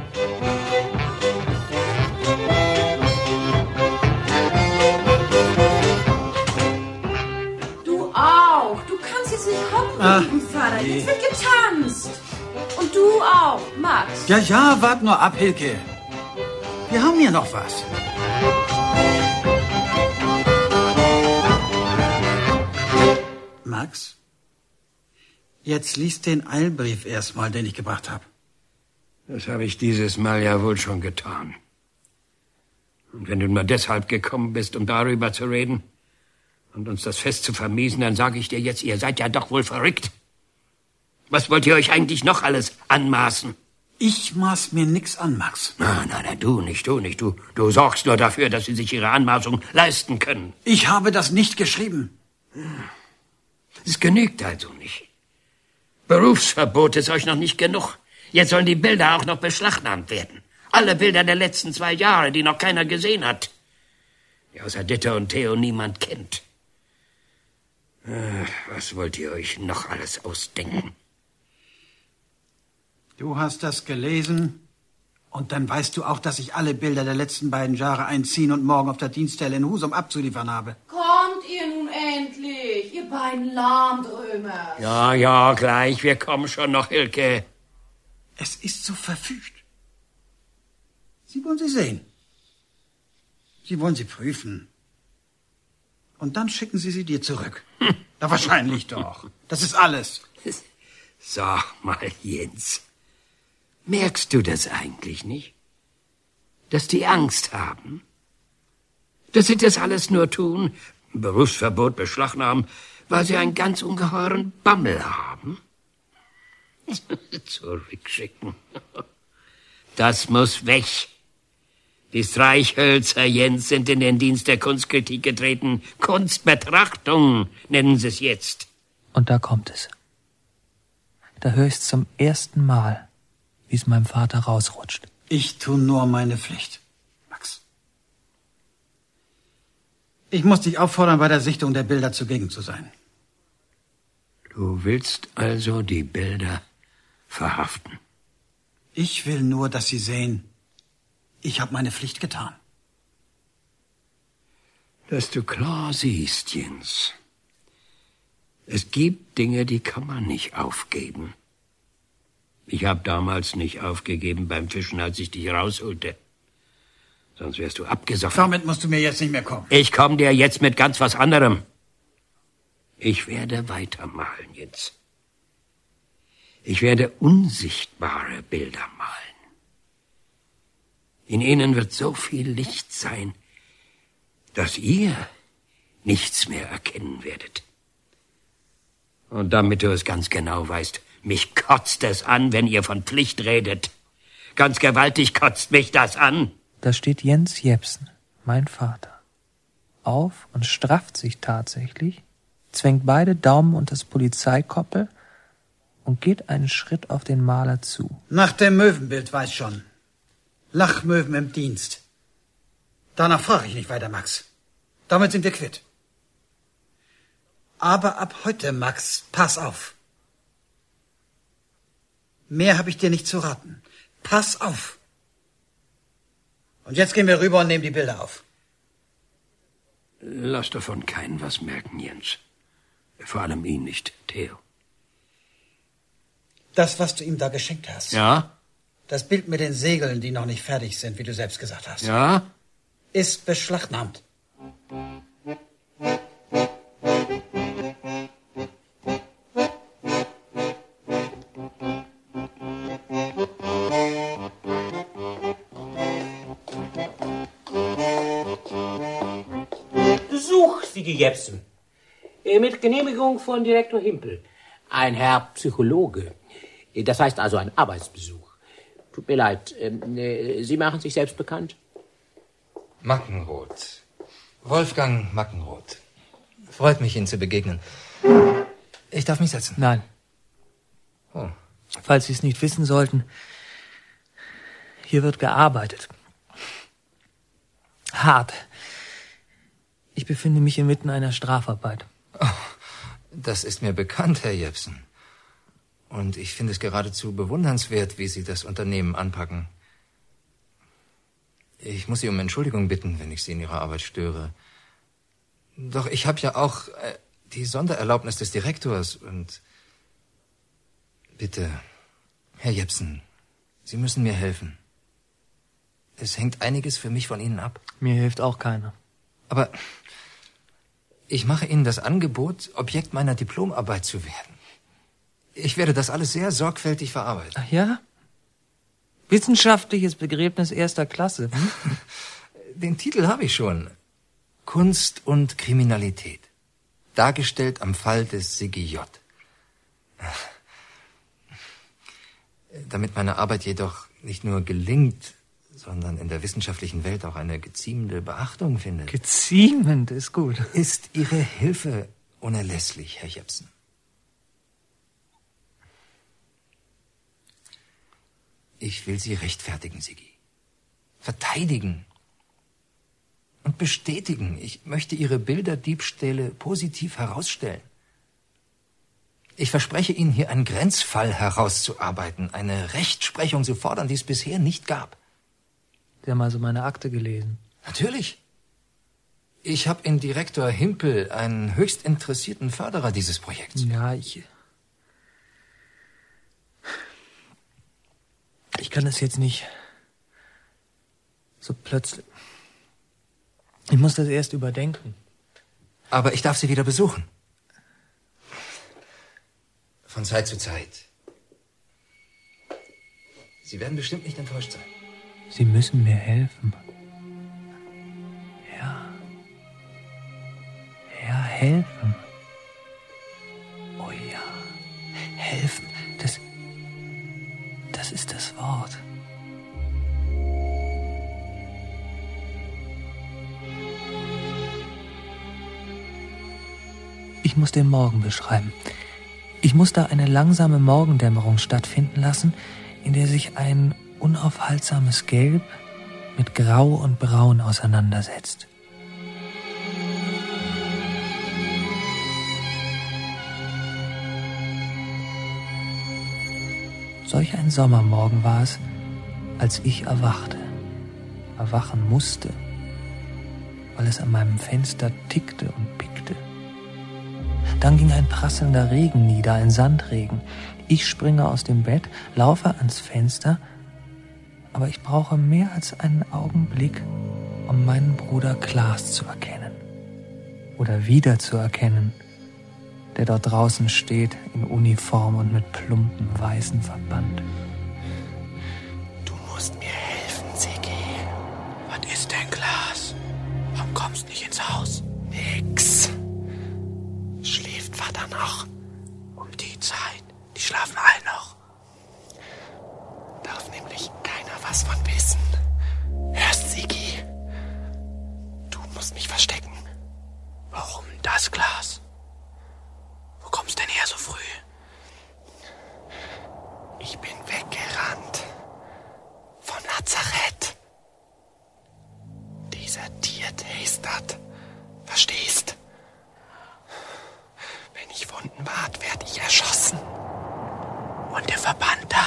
Speaker 10: Du auch. Du kannst jetzt nicht hocken,
Speaker 11: Ah,
Speaker 10: lieben Vater.
Speaker 11: nee.
Speaker 10: Jetzt wird getanzt. Und du auch, Max.
Speaker 11: Ja, ja, wart nur ab, Hilke. Wir haben hier noch was. Max, jetzt lies den Eilbrief erstmal, den ich gebracht habe.
Speaker 12: Das habe ich dieses Mal ja wohl schon getan. Und wenn du nur deshalb gekommen bist, um darüber zu reden und uns das Fest zu vermiesen, dann sage ich dir jetzt, ihr seid ja doch wohl verrückt. Was wollt ihr euch eigentlich noch alles anmaßen?
Speaker 11: Ich maß mir nix an, Max.
Speaker 12: Nein, nein, nein, du nicht, du nicht. Du, du sorgst nur dafür, dass sie sich ihre Anmaßung leisten können.
Speaker 11: Ich habe das nicht geschrieben.
Speaker 12: Es genügt also nicht. Berufsverbot ist euch noch nicht genug. Jetzt sollen die Bilder auch noch beschlagnahmt werden. Alle Bilder der letzten zwei Jahre, die noch keiner gesehen hat. Die außer Ditte und Theo niemand kennt. Ach, was wollt ihr euch noch alles ausdenken?
Speaker 11: Du hast das gelesen und dann weißt du auch, dass ich alle Bilder der letzten beiden Jahre einziehen und morgen auf der Dienststelle in Husum abzuliefern habe.
Speaker 10: Kommt ihr nun endlich, ihr beiden Lahmdrömer.
Speaker 12: Ja, ja, gleich, wir kommen schon noch, Hilke.
Speaker 11: Es ist so verfügt. Sie wollen sie sehen. Sie wollen sie prüfen. Und dann schicken sie sie dir zurück. Hm. Na, wahrscheinlich doch. Das ist alles.
Speaker 12: Sag mal, Jens. Merkst du das eigentlich nicht? Dass die Angst haben? Dass sie das alles nur tun, Berufsverbot beschlagnahmen, weil sie einen ganz ungeheuren Bammel haben? Zurückschicken. Das muss weg. Die Streichhölzer, Jens, sind in den Dienst der Kunstkritik getreten. Kunstbetrachtung nennen sie es jetzt.
Speaker 7: Und da kommt es. Da höre ich's zum ersten Mal, wie es meinem Vater rausrutscht.
Speaker 11: Ich tu nur meine Pflicht, Max. Ich muss dich auffordern, bei der Sichtung der Bilder zugegen zu sein.
Speaker 12: Du willst also die Bilder verhaften?
Speaker 11: Ich will nur, dass sie sehen, ich habe meine Pflicht getan.
Speaker 12: Dass du klar siehst, Jens. Es gibt Dinge, die kann man nicht aufgeben. Ich habe damals nicht aufgegeben beim Fischen, als ich dich rausholte. Sonst wärst du abgesoffen.
Speaker 11: Damit musst du mir jetzt nicht mehr kommen.
Speaker 12: Ich komme dir jetzt mit ganz was anderem. Ich werde weitermalen, Jens. Ich werde unsichtbare Bilder malen. In ihnen wird so viel Licht sein, dass ihr nichts mehr erkennen werdet. Und damit du es ganz genau weißt, mich kotzt es an, wenn ihr von Pflicht redet. Ganz gewaltig kotzt mich das an.
Speaker 7: Da steht Jens Jepsen, mein Vater, auf und strafft sich tatsächlich, zwängt beide Daumen unter das Polizeikoppel und geht einen Schritt auf den Maler zu.
Speaker 11: Nach dem Möwenbild weiß schon. Lachmöwen im Dienst. Danach frage ich nicht weiter, Max. Damit sind wir quitt. Aber ab heute, Max, pass auf. Mehr habe ich dir nicht zu raten. Pass auf. Und jetzt gehen wir rüber und nehmen die Bilder auf.
Speaker 12: Lass davon keinen was merken, Jens. Vor allem ihn nicht, Theo.
Speaker 11: Das, was du ihm da geschenkt hast.
Speaker 12: Ja?
Speaker 11: Das Bild mit den Segeln, die noch nicht fertig sind, wie du selbst gesagt hast.
Speaker 12: Ja?
Speaker 11: Ist beschlagnahmt.
Speaker 4: Besuch, Sigi Jepsen. Mit Genehmigung von Direktor Himpel. Ein Herr Psychologe. Das heißt also ein Arbeitsbesuch. Tut mir leid, Sie machen sich selbst bekannt?
Speaker 13: Mackenroth. Wolfgang Mackenroth. Freut mich, Ihnen zu begegnen. Ich darf mich setzen.
Speaker 7: Nein.
Speaker 13: Oh.
Speaker 7: Falls Sie es nicht wissen sollten, hier wird gearbeitet. Hart. Ich befinde mich inmitten einer Strafarbeit.
Speaker 13: Oh, das ist mir bekannt, Herr Jepsen. Und ich finde es geradezu bewundernswert, wie Sie das Unternehmen anpacken. Ich muss Sie um Entschuldigung bitten, wenn ich Sie in Ihrer Arbeit störe. Doch ich habe ja auch äh, die Sondererlaubnis des Direktors und... Bitte, Herr Jepsen, Sie müssen mir helfen. Es hängt einiges für mich von Ihnen ab.
Speaker 7: Mir hilft auch keiner.
Speaker 13: Aber ich mache Ihnen das Angebot, Objekt meiner Diplomarbeit zu werden. Ich werde das alles sehr sorgfältig verarbeiten.
Speaker 7: Ach ja? Wissenschaftliches Begräbnis erster Klasse. Hm?
Speaker 13: Den Titel habe ich schon. Kunst und Kriminalität. Dargestellt am Fall des Sigi J. Damit meine Arbeit jedoch nicht nur gelingt, sondern in der wissenschaftlichen Welt auch eine geziemende Beachtung findet.
Speaker 7: Geziemend ist gut.
Speaker 13: Ist Ihre Hilfe unerlässlich, Herr Jepsen. Ich will Sie rechtfertigen, Sigi. Verteidigen. Und bestätigen. Ich möchte Ihre Bilderdiebstähle positiv herausstellen. Ich verspreche Ihnen, hier einen Grenzfall herauszuarbeiten, eine Rechtsprechung zu fordern, die es bisher nicht gab.
Speaker 7: Sie haben also meine Akte gelesen.
Speaker 13: Natürlich. Ich habe in Direktor Himpel einen höchst interessierten Förderer dieses Projekts.
Speaker 7: Ja, ich... Ich kann das jetzt nicht so plötzlich... Ich muss das erst überdenken.
Speaker 13: Aber ich darf Sie wieder besuchen. Von Zeit zu Zeit. Sie werden bestimmt nicht enttäuscht sein.
Speaker 7: Sie müssen mir helfen. Ja. Ja, helfen. Oh ja. Helfen. Das. Das ist das Wort. Ich muss den Morgen beschreiben. Ich muss da eine langsame Morgendämmerung stattfinden lassen, in der sich ein unaufhaltsames Gelb mit Grau und Braun auseinandersetzt. Solch ein Sommermorgen war es, als ich erwachte, erwachen musste, weil es an meinem Fenster tickte und pickte. Dann ging ein prasselnder Regen nieder, ein Sandregen. Ich springe aus dem Bett, laufe ans Fenster, aber ich brauche mehr als einen Augenblick, um meinen Bruder Klaas zu erkennen. Oder wiederzuerkennen, der dort draußen steht, in Uniform und mit plumpen weißen Verband.
Speaker 16: Du musst mir helfen, Sigi. Was ist denn, Klaas? Warum kommst nicht ins Haus? Nix. immer noch. Um die Zeit. Die schlafen alle noch. Darf nämlich keiner was von wissen. Hörst, Sigi? Du musst mich verstecken. Warum das Glas? Wo kommst denn her so früh? Ich bin weggerannt. Von Nazareth. Desertiert Hastert. Verstehst? Wenn ich gefunden ward, werd ich erschossen. Und der Verbannter.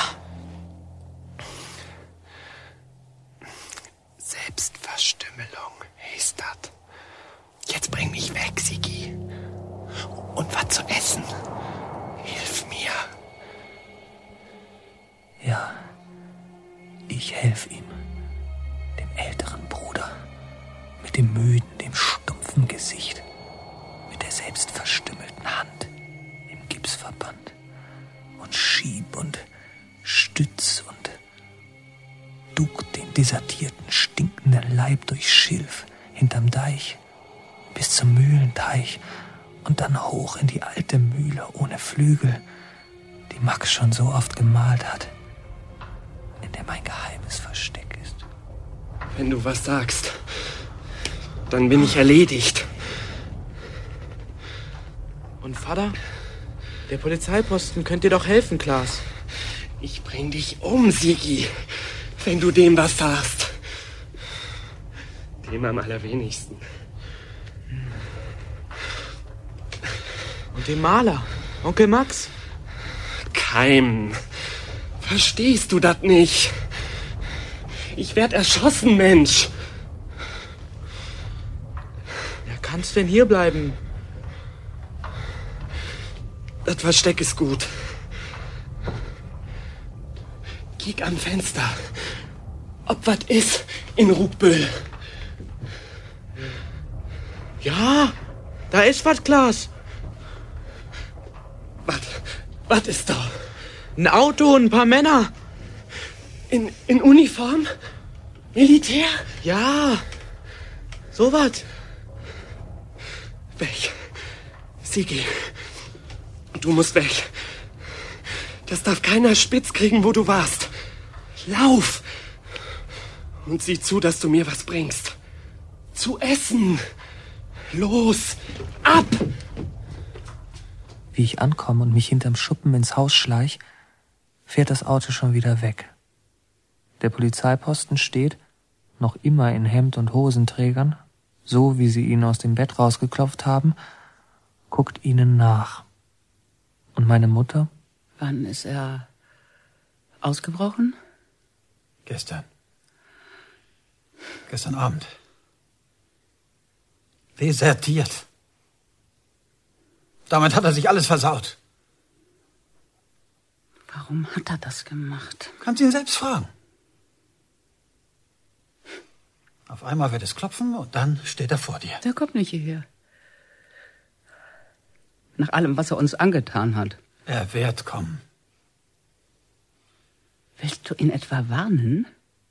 Speaker 16: Selbstverstümmelung, Hastert. Jetzt bring mich weg, Sigi. Und was zu essen. Hilf mir.
Speaker 7: Ja, ich helf ihm. Dem älteren Bruder. Mit dem müden, dem stumpfen Gesicht. Mit der selbstverstümmelten Hand. Im Gipsverband. Und schieb und stütz und duck den desertierten, stinkenden Leib durch Schilf hinterm Deich bis zum Mühlenteich und dann hoch in die alte Mühle ohne Flügel, die Max schon so oft gemalt hat, in der mein geheimes Versteck ist.
Speaker 12: Wenn du was sagst, dann bin ich erledigt.
Speaker 14: Und Vater, der Polizeiposten könnte dir doch helfen, Klaas.
Speaker 12: Ich bring dich um, Sigi, wenn du dem was sagst. Dem am allerwenigsten.
Speaker 14: Und dem Maler, Onkel Max?
Speaker 12: Keim. Verstehst du das nicht? Ich werd erschossen, Mensch.
Speaker 14: Ja, kannst denn hier bleiben?
Speaker 12: Das Versteck ist gut. Kiek am Fenster. Ob was ist in Ruckbüll.
Speaker 14: Ja, da ist was, Klaas.
Speaker 12: Was? Was ist da?
Speaker 14: Ein Auto und ein paar Männer.
Speaker 12: In, in Uniform? Militär?
Speaker 14: Ja, so was.
Speaker 12: Weg. Sigi, du musst weg. Das darf keiner spitz kriegen, wo du warst. Lauf! Und sieh zu, dass du mir was bringst. Zu essen. Los, ab!
Speaker 7: Wie ich ankomme und mich hinterm Schuppen ins Haus schleich, fährt das Auto schon wieder weg. Der Polizeiposten steht, noch immer in Hemd und Hosenträgern, so wie sie ihn aus dem Bett rausgeklopft haben, guckt ihnen nach. Und meine Mutter?
Speaker 17: Wann ist er ausgebrochen?
Speaker 11: Gestern. Gestern Abend. Desertiert. Damit hat er sich alles versaut.
Speaker 17: Warum hat er das gemacht?
Speaker 11: Kannst ihn selbst fragen. Auf einmal wird es klopfen und dann steht er vor dir.
Speaker 17: Der kommt nicht hierher. Nach allem, was er uns angetan hat.
Speaker 11: Er wird kommen.
Speaker 17: Willst du ihn etwa warnen?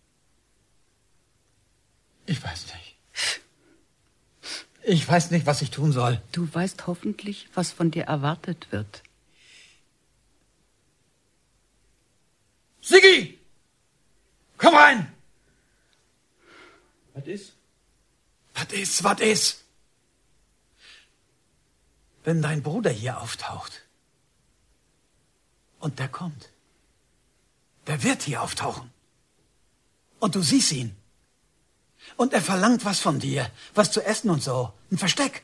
Speaker 11: Ich weiß nicht. Ich weiß nicht, was ich tun soll.
Speaker 17: Du weißt hoffentlich, was von dir erwartet wird.
Speaker 11: Sigi! Komm rein!
Speaker 14: Was ist?
Speaker 11: Was ist, was ist? Wenn dein Bruder hier auftaucht und der kommt, der wird hier auftauchen und du siehst ihn und er verlangt was von dir, was zu essen und so, ein Versteck.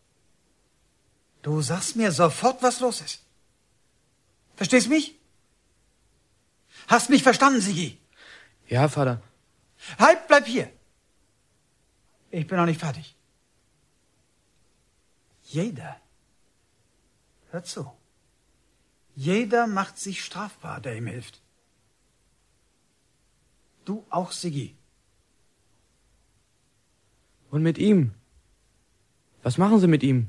Speaker 11: Du sagst mir sofort, was los ist. Verstehst mich? Hast mich verstanden, Sigi?
Speaker 14: Ja, Vater.
Speaker 11: Halt, bleib hier. Ich bin noch nicht fertig. Jeder, hör zu, jeder macht sich strafbar, der ihm hilft. Du auch, Sigi.
Speaker 14: Und mit ihm? Was machen Sie mit ihm?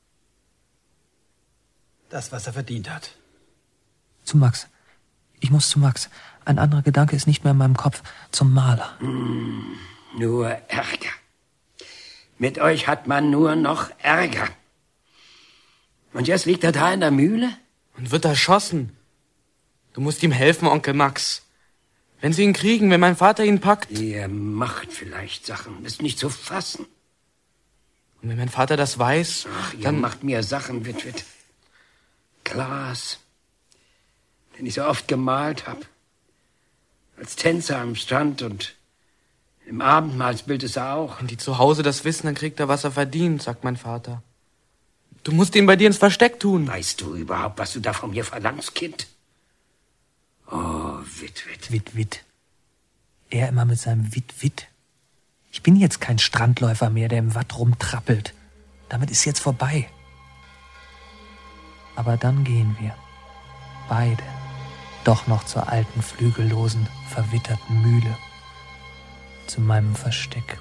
Speaker 11: Das, was er verdient hat.
Speaker 7: Zu Max. Ich muss zu Max. Ein anderer Gedanke ist nicht mehr in meinem Kopf. Zum Maler.
Speaker 12: Mm, nur Ärger. Mit euch hat man nur noch Ärger. Und jetzt liegt er da in der Mühle?
Speaker 14: Und wird erschossen. Du musst ihm helfen, Onkel Max. Wenn sie ihn kriegen, wenn mein Vater ihn packt.
Speaker 12: Er macht vielleicht Sachen, ist nicht zu fassen.
Speaker 14: Und wenn mein Vater das weiß,
Speaker 12: Ach, ihr
Speaker 14: dann
Speaker 12: macht mir Sachen, Witwit. Glas, den ich so oft gemalt hab. Als Tänzer am Strand und im Abendmahlsbild ist er auch.
Speaker 14: Wenn die zu Hause das wissen, dann kriegt er, was er verdient, sagt mein Vater. Du musst ihn bei dir ins Versteck tun.
Speaker 12: Weißt du überhaupt, was du da von mir verlangst, Kind? Oh, Witwit.
Speaker 7: Witwit. Er immer mit seinem Witwit. Ich bin jetzt kein Strandläufer mehr, der im Watt rumtrappelt. Damit ist jetzt vorbei. Aber dann gehen wir. Beide. Doch noch zur alten, flügellosen, verwitterten Mühle. Zu meinem Versteck.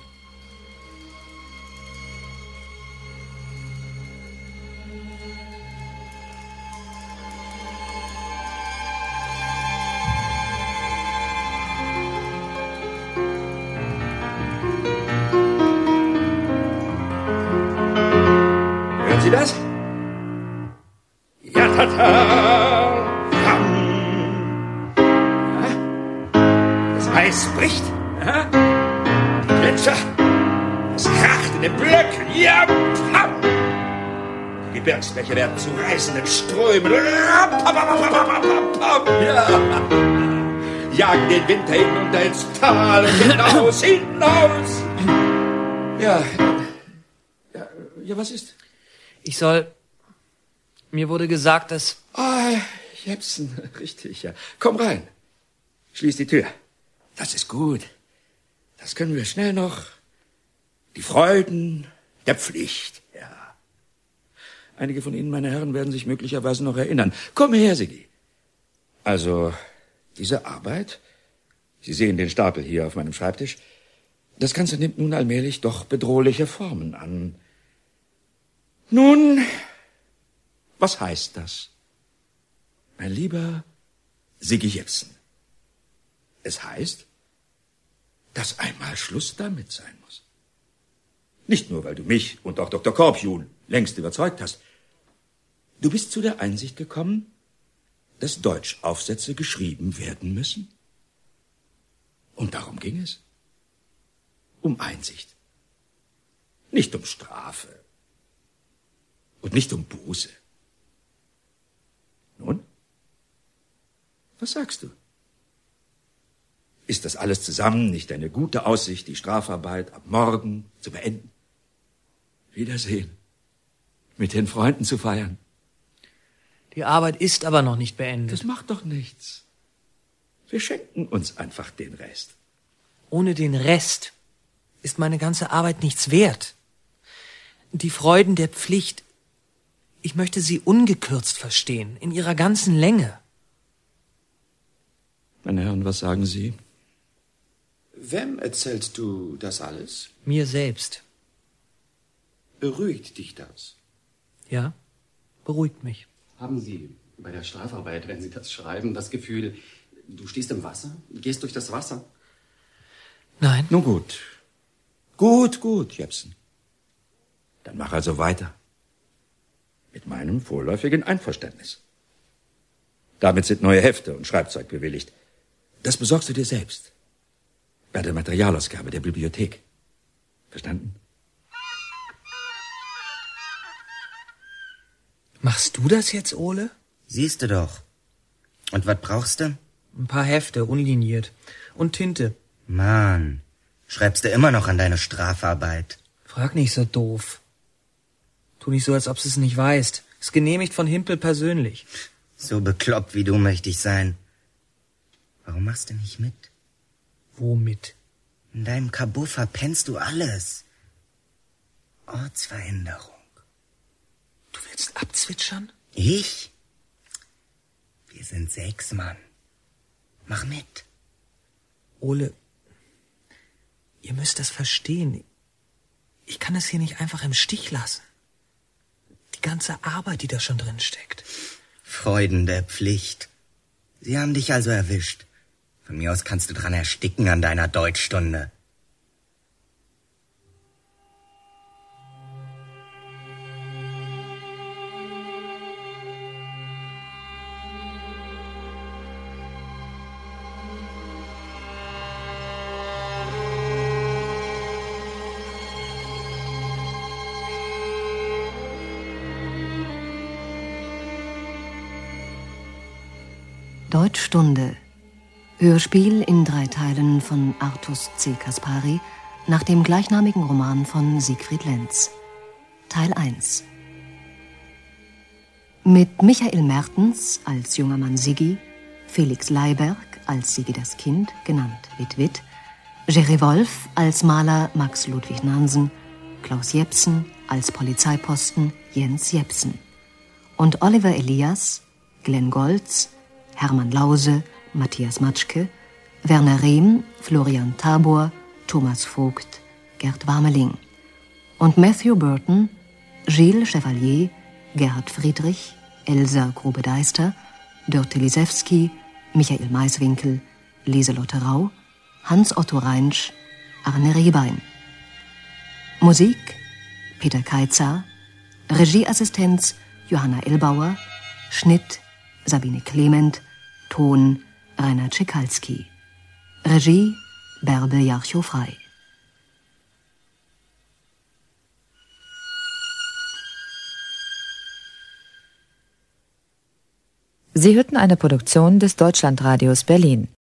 Speaker 8: Hören Sie das? Ja, tata! Das Eis bricht. Ja? Die Gletscher. Es kracht in den Blöcken. Ja, pam! Die Gebirgsbäche werden zu reißenden Strömen. Ja. Jagen den Winter hinunter ins Tal und hinaus, hinaus. Ja. Ja, ja, was ist?
Speaker 7: Ich soll... Mir wurde gesagt, dass...
Speaker 8: Ah, Jepsen, richtig, ja. Komm rein. Schließ die Tür. Das ist gut. Das können wir schnell noch. Die Freuden der Pflicht, ja. Einige von Ihnen, meine Herren, werden sich möglicherweise noch erinnern. Komm her, Siggi. Also, diese Arbeit, Sie sehen den Stapel hier auf meinem Schreibtisch, das Ganze nimmt nun allmählich doch bedrohliche Formen an. Nun, was heißt das? Mein lieber Siggi Jepsen, es heißt, dass einmal Schluss damit sein muss. Nicht nur, weil du mich und auch Doktor Korpjul längst überzeugt hast. Du bist zu der Einsicht gekommen, dass Deutschaufsätze geschrieben werden müssen. Und darum ging es. Um Einsicht. Nicht um Strafe. Und nicht um Buße. Nun? Was sagst du? Ist das alles zusammen nicht eine gute Aussicht, die Strafarbeit ab morgen zu beenden? Wiedersehen. Mit den Freunden zu feiern.
Speaker 7: Die Arbeit ist aber noch nicht beendet.
Speaker 8: Das macht doch nichts. Wir schenken uns einfach den Rest.
Speaker 7: Ohne den Rest ist meine ganze Arbeit nichts wert. Die Freuden der Pflicht, ich möchte sie ungekürzt verstehen, in ihrer ganzen Länge.
Speaker 8: Meine Herren, was sagen Sie?
Speaker 9: Wem erzählst du das alles?
Speaker 7: Mir selbst.
Speaker 9: Beruhigt dich das?
Speaker 7: Ja, beruhigt mich.
Speaker 18: Haben Sie bei der Strafarbeit, wenn Sie das schreiben, das Gefühl, du stehst im Wasser, gehst durch das Wasser?
Speaker 7: Nein.
Speaker 8: Nun gut. Gut, gut, Jepsen. Dann mach also weiter. Mit meinem vorläufigen Einverständnis. Damit sind neue Hefte und Schreibzeug bewilligt. Das besorgst du dir selbst. Bei der Materialausgabe der Bibliothek. Verstanden?
Speaker 7: Machst du das jetzt, Ole?
Speaker 3: Siehst du doch. Und was brauchst du?
Speaker 7: Ein paar Hefte, unliniert. Und Tinte.
Speaker 3: Mann, schreibst du immer noch an deine Strafarbeit?
Speaker 7: Frag nicht so doof. Tu nicht so, als ob du es nicht weißt. Ist genehmigt von Himpel persönlich.
Speaker 3: So bekloppt wie du möchte ich sein. Warum machst du nicht mit?
Speaker 7: Womit?
Speaker 3: In deinem Kabuff verpennst du alles. Ortsveränderung.
Speaker 7: Du willst abzwitschern?
Speaker 3: Ich? Wir sind sechs Mann. Mach mit.
Speaker 7: Ole, ihr müsst das verstehen. Ich kann es hier nicht einfach im Stich lassen. Die ganze Arbeit, die da schon drin steckt.
Speaker 3: Freuden der Pflicht. Sie haben dich also erwischt. Von mir aus kannst du dran ersticken an deiner Deutschstunde.
Speaker 1: Deutschstunde. Hörspiel in drei Teilen von Artus C. Kaspari nach dem gleichnamigen Roman von Siegfried Lenz. Teil eins. Mit Michael Mertens als junger Mann Siggi, Felix Leiberg als Siggi das Kind, genannt Witt-Witt, Jerry Wolf als Maler Max Ludwig Nansen, Klaus Jepsen als Polizeiposten Jens Jepsen und Oliver Elias, Glenn Goltz, Hermann Lause, Matthias Matschke, Werner Rehm, Florian Tabor, Thomas Vogt, Gerd Warmeling und Matthew Burton, Gilles Chevalier, Gerhard Friedrich, Elsa Grube-Deister, Dörte Lisewski, Michael Maiswinkel, Lieselotte Rau, Hans-Otto Reinsch, Arne Rehbein. Musik Peter Keizer, Regieassistenz Johanna Elbauer, Schnitt Sabine Clement, Ton Rainer Tschickalski, Regie Bärbe Jarchow-Frei.
Speaker 19: Sie hörten eine Produktion des Deutschlandradios Berlin.